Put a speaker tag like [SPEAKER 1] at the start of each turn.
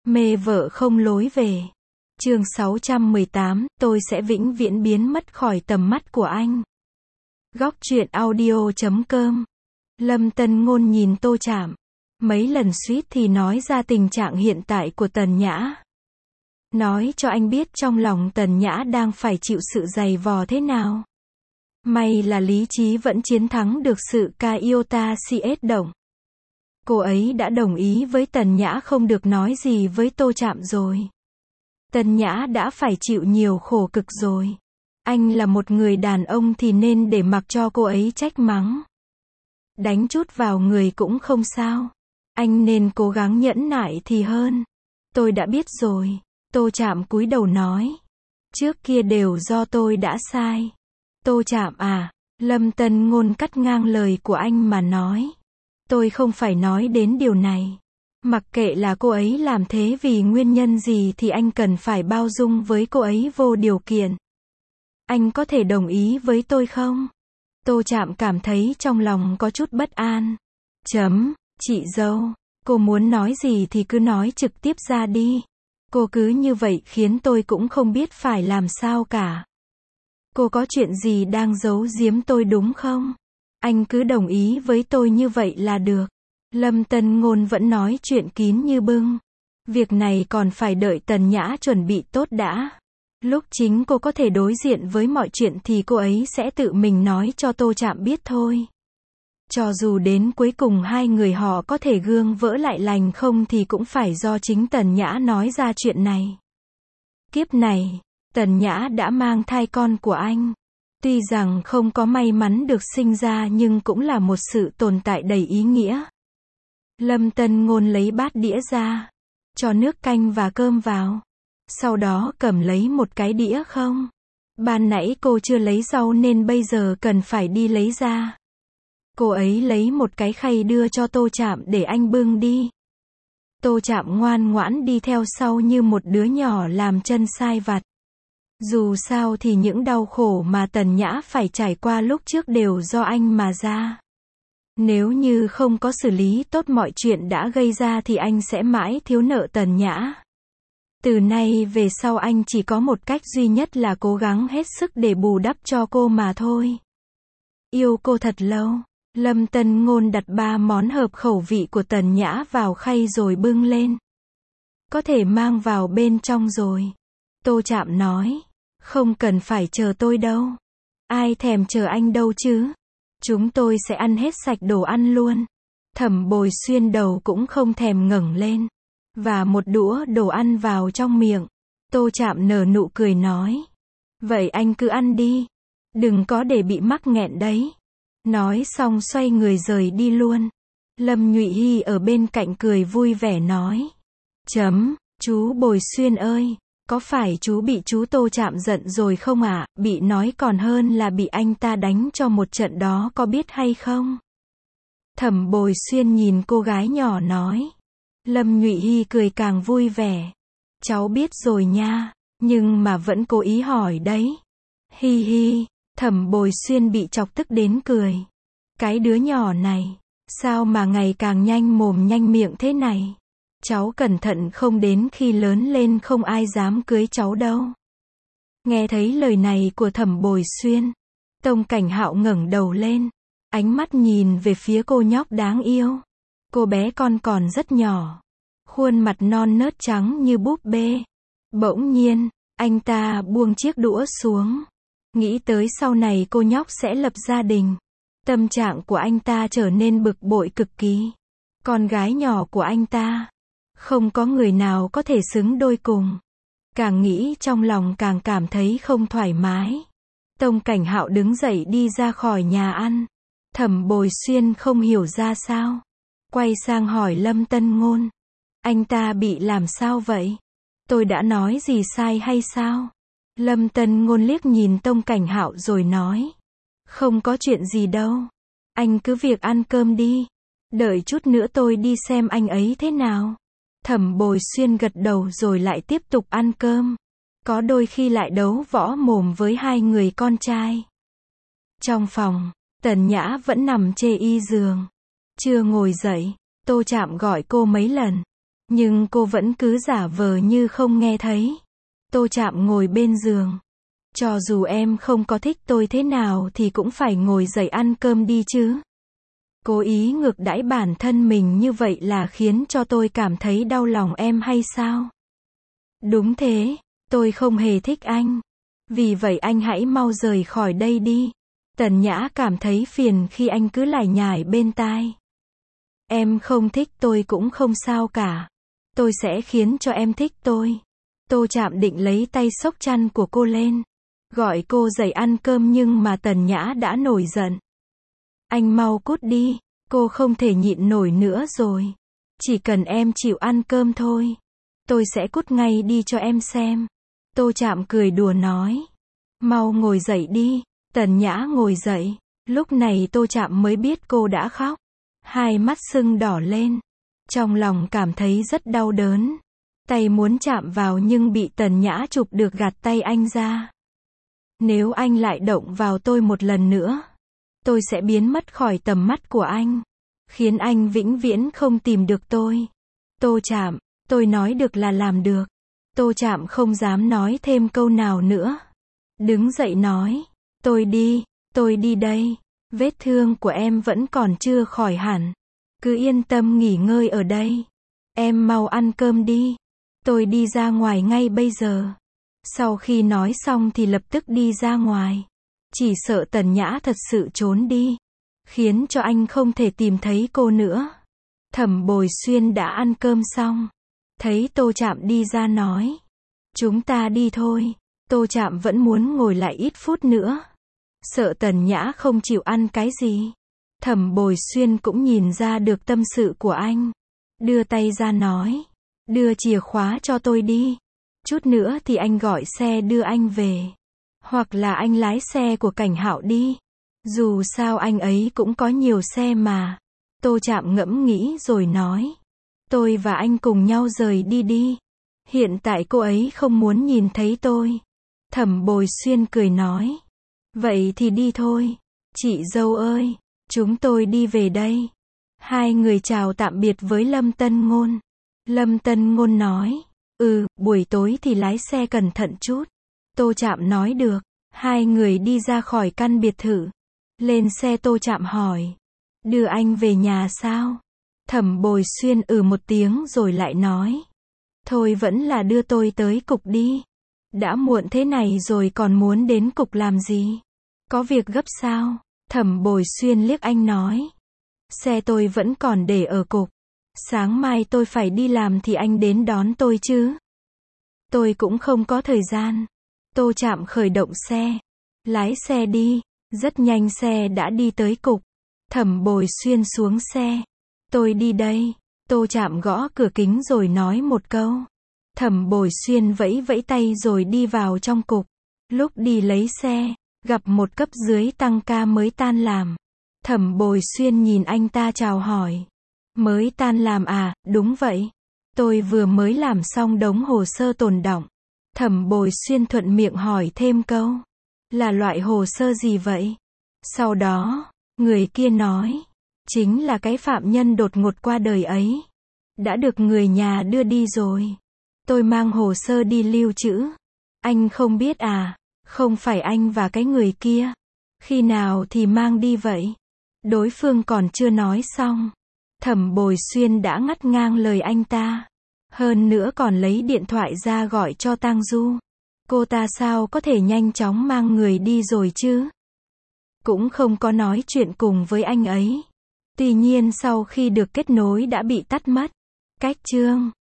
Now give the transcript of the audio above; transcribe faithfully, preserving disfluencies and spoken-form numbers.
[SPEAKER 1] Mê vợ không lối về. Chương sáu trăm mười tám, tôi sẽ vĩnh viễn biến mất khỏi tầm mắt của anh. Góc truyện audio chấm com. Lâm Tân Ngôn nhìn Tô Trạm. Mấy lần suýt thì nói ra tình trạng hiện tại của Tần Nhã. Nói cho anh biết trong lòng Tần Nhã đang phải chịu sự dày vò thế nào. May là lý trí vẫn chiến thắng được sự ca yêu ta si ết động. Cô ấy đã đồng ý với Tần Nhã không được nói gì với Tô Trạm rồi. Tần Nhã đã phải chịu nhiều khổ cực rồi. Anh là một người đàn ông thì nên để mặc cho cô ấy trách mắng. Đánh chút vào người cũng không sao. Anh nên cố gắng nhẫn nại thì hơn. Tôi đã biết rồi. Tô Trạm cúi đầu nói. Trước kia đều do tôi đã sai. Tô Trạm à, Lâm Tân Ngôn cắt ngang lời của anh mà nói. Tôi không phải nói đến điều này. Mặc kệ là cô ấy làm thế vì nguyên nhân gì thì anh cần phải bao dung với cô ấy vô điều kiện. Anh có thể đồng ý với tôi không? Tô Trạm cảm thấy trong lòng có chút bất an. Chấm, chị dâu, cô muốn nói gì thì cứ nói trực tiếp ra đi. Cô cứ như vậy khiến tôi cũng không biết phải làm sao cả. Cô có chuyện gì đang giấu giếm tôi đúng không? Anh cứ đồng ý với tôi như vậy là được. Lâm Tân Ngôn vẫn nói chuyện kín như bưng. Việc này còn phải đợi Tần Nhã chuẩn bị tốt đã. Lúc chính cô có thể đối diện với mọi chuyện thì cô ấy sẽ tự mình nói cho Tô Trạm biết thôi. Cho dù đến cuối cùng hai người họ có thể gương vỡ lại lành không thì cũng phải do chính Tần Nhã nói ra chuyện này. Kiếp này, Tần Nhã đã mang thai con của anh. Tuy rằng không có may mắn được sinh ra nhưng cũng là một sự tồn tại đầy ý nghĩa. Lâm Tân Ngôn lấy bát đĩa ra, cho nước canh và cơm vào. Sau đó cầm lấy một cái đĩa không. Ban nãy cô chưa lấy rau nên bây giờ cần phải đi lấy ra. Cô ấy lấy một cái khay đưa cho Tô Trạm để anh bưng đi. Tô Trạm ngoan ngoãn đi theo sau như một đứa nhỏ làm chân sai vặt. Dù sao thì những đau khổ mà Tần Nhã phải trải qua lúc trước đều do anh mà ra. Nếu như không có xử lý tốt mọi chuyện đã gây ra thì anh sẽ mãi thiếu nợ Tần Nhã. Từ nay về sau anh chỉ có một cách duy nhất là cố gắng hết sức để bù đắp cho cô mà thôi. Yêu cô thật lâu. Lâm Tân Ngôn đặt ba món hợp khẩu vị của Tần Nhã vào khay rồi bưng lên. Có thể mang vào bên trong rồi. Tô Trạm nói. Không cần phải chờ tôi đâu. Ai thèm chờ anh đâu chứ. Chúng tôi sẽ ăn hết sạch đồ ăn luôn. Thẩm Bồi Xuyên đầu cũng không thèm ngẩng lên. Và một đũa đồ ăn vào trong miệng. Tô Trạm nở nụ cười nói. Vậy anh cứ ăn đi. Đừng có để bị mắc nghẹn đấy. Nói xong xoay người rời đi luôn. Lâm Nhụy Hy ở bên cạnh cười vui vẻ nói. Chấm, chú Bồi Xuyên ơi. Có phải chú bị chú Tô Trạm giận rồi không ạ? À? Bị nói còn hơn là bị anh ta đánh cho một trận đó có biết hay không? Thẩm Bồi Xuyên nhìn cô gái nhỏ nói. Lâm Nhụy Hy cười càng vui vẻ. Cháu biết rồi nha, nhưng mà vẫn cố ý hỏi đấy. Hi hi, Thẩm Bồi Xuyên bị chọc tức đến cười. Cái đứa nhỏ này, sao mà ngày càng nhanh mồm nhanh miệng thế này? Cháu cẩn thận không đến khi lớn lên không ai dám cưới cháu đâu. Nghe thấy lời này của Thẩm Bồi Xuyên, Tông Cảnh Hạo ngẩng đầu lên, ánh mắt nhìn về phía cô nhóc đáng yêu. Cô bé con còn rất nhỏ, khuôn mặt non nớt trắng như búp bê. Bỗng nhiên, anh ta buông chiếc đũa xuống. Nghĩ tới sau này cô nhóc sẽ lập gia đình. Tâm trạng của anh ta trở nên bực bội cực kỳ. Con gái nhỏ của anh ta, không có người nào có thể xứng đôi cùng. Càng nghĩ trong lòng càng cảm thấy không thoải mái. Tông Cảnh Hạo đứng dậy đi ra khỏi nhà ăn. Thẩm Bồi Xuyên không hiểu ra sao. Quay sang hỏi Lâm Tân Ngôn. Anh ta bị làm sao vậy? Tôi đã nói gì sai hay sao? Lâm Tân Ngôn liếc nhìn Tông Cảnh Hạo rồi nói. Không có chuyện gì đâu. Anh cứ việc ăn cơm đi. Đợi chút nữa tôi đi xem anh ấy thế nào. Thẩm Bồi Xuyên gật đầu rồi lại tiếp tục ăn cơm. Có đôi khi lại đấu võ mồm với hai người con trai. Trong phòng, Tần Nhã vẫn nằm chê y giường. Chưa ngồi dậy, Tô Trạm gọi cô mấy lần. Nhưng cô vẫn cứ giả vờ như không nghe thấy. Tô Trạm ngồi bên giường. Cho dù em không có thích tôi thế nào thì cũng phải ngồi dậy ăn cơm đi chứ. Cố ý ngược đãi bản thân mình như vậy là khiến cho tôi cảm thấy đau lòng em hay sao? Đúng thế, tôi không hề thích anh. Vì vậy anh hãy mau rời khỏi đây đi. Tần Nhã cảm thấy phiền khi anh cứ lải nhải bên tai. Em không thích tôi cũng không sao cả. Tôi sẽ khiến cho em thích tôi. Tô Trạm định lấy tay xốc chăn của cô lên, gọi cô dậy ăn cơm nhưng mà Tần Nhã đã nổi giận. Anh mau cút đi, cô không thể nhịn nổi nữa rồi. Chỉ cần em chịu ăn cơm thôi, tôi sẽ cút ngay đi cho em xem. Tô Trạm cười đùa nói. Mau ngồi dậy đi. Tần Nhã ngồi dậy. Lúc này Tô Trạm mới biết cô đã khóc. Hai mắt sưng đỏ lên. Trong lòng cảm thấy rất đau đớn. Tay muốn chạm vào nhưng bị Tần Nhã chụp được gạt tay anh ra. Nếu anh lại động vào tôi một lần nữa, tôi sẽ biến mất khỏi tầm mắt của anh. Khiến anh vĩnh viễn không tìm được tôi. Tô Trạm, tôi nói được là làm được. Tô Trạm không dám nói thêm câu nào nữa. Đứng dậy nói. Tôi đi, tôi đi đây. Vết thương của em vẫn còn chưa khỏi hẳn. Cứ yên tâm nghỉ ngơi ở đây. Em mau ăn cơm đi. Tôi đi ra ngoài ngay bây giờ. Sau khi nói xong thì lập tức đi ra ngoài. Chỉ sợ Tần Nhã thật sự trốn đi, khiến cho anh không thể tìm thấy cô nữa. Thẩm Bồi Xuyên đã ăn cơm xong. Thấy Tô Trạm đi ra nói. Chúng ta đi thôi. Tô Trạm vẫn muốn ngồi lại ít phút nữa. Sợ Tần Nhã không chịu ăn cái gì. Thẩm Bồi Xuyên cũng nhìn ra được tâm sự của anh. Đưa tay ra nói. Đưa chìa khóa cho tôi đi. Chút nữa thì anh gọi xe đưa anh về. Hoặc là anh lái xe của Cảnh Hạo đi. Dù sao anh ấy cũng có nhiều xe mà. Tô Trạm ngẫm nghĩ rồi nói. Tôi và anh cùng nhau rời đi đi. Hiện tại cô ấy không muốn nhìn thấy tôi. Thẩm Bồi Xuyên cười nói. Vậy thì đi thôi. Chị dâu ơi, chúng tôi đi về đây. Hai người chào tạm biệt với Lâm Tân Ngôn. Lâm Tân Ngôn nói. Ừ, buổi tối thì lái xe cẩn thận chút. Tô Trạm nói được. Hai người đi ra khỏi căn biệt thự. Lên xe Tô Trạm hỏi. Đưa anh về nhà sao? Thẩm Bồi Xuyên ừ một tiếng rồi lại nói. Thôi vẫn là đưa tôi tới cục đi. Đã muộn thế này rồi còn muốn đến cục làm gì? Có việc gấp sao? Thẩm Bồi Xuyên liếc anh nói. Xe tôi vẫn còn để ở cục. Sáng mai tôi phải đi làm thì anh đến đón tôi chứ? Tôi cũng không có thời gian. Tô Trạm khởi động xe. Lái xe đi. Rất nhanh xe đã đi tới cục. Thẩm Bồi Xuyên xuống xe. Tôi đi đây. Tô Trạm gõ cửa kính rồi nói một câu. Thẩm Bồi Xuyên vẫy vẫy tay rồi đi vào trong cục. Lúc đi lấy xe, gặp một cấp dưới tăng ca mới tan làm. Thẩm Bồi Xuyên nhìn anh ta chào hỏi. Mới tan làm à? Đúng vậy. Tôi vừa mới làm xong đống hồ sơ tồn đọng. Thẩm Bồi Xuyên thuận miệng hỏi thêm câu. Là loại hồ sơ gì vậy? Sau đó, người kia nói. Chính là cái phạm nhân đột ngột qua đời ấy. Đã được người nhà đưa đi rồi. Tôi mang hồ sơ đi lưu trữ. Anh không biết à? Không phải anh và cái người kia. Khi nào thì mang đi vậy? Đối phương còn chưa nói xong. Thẩm Bồi Xuyên đã ngắt ngang lời anh ta. Hơn nữa còn lấy điện thoại ra gọi cho Tang Du. Cô ta sao có thể nhanh chóng mang người đi rồi chứ? Cũng không có nói chuyện cùng với anh ấy. Tuy nhiên sau khi được kết nối đã bị tắt mất. Cách chương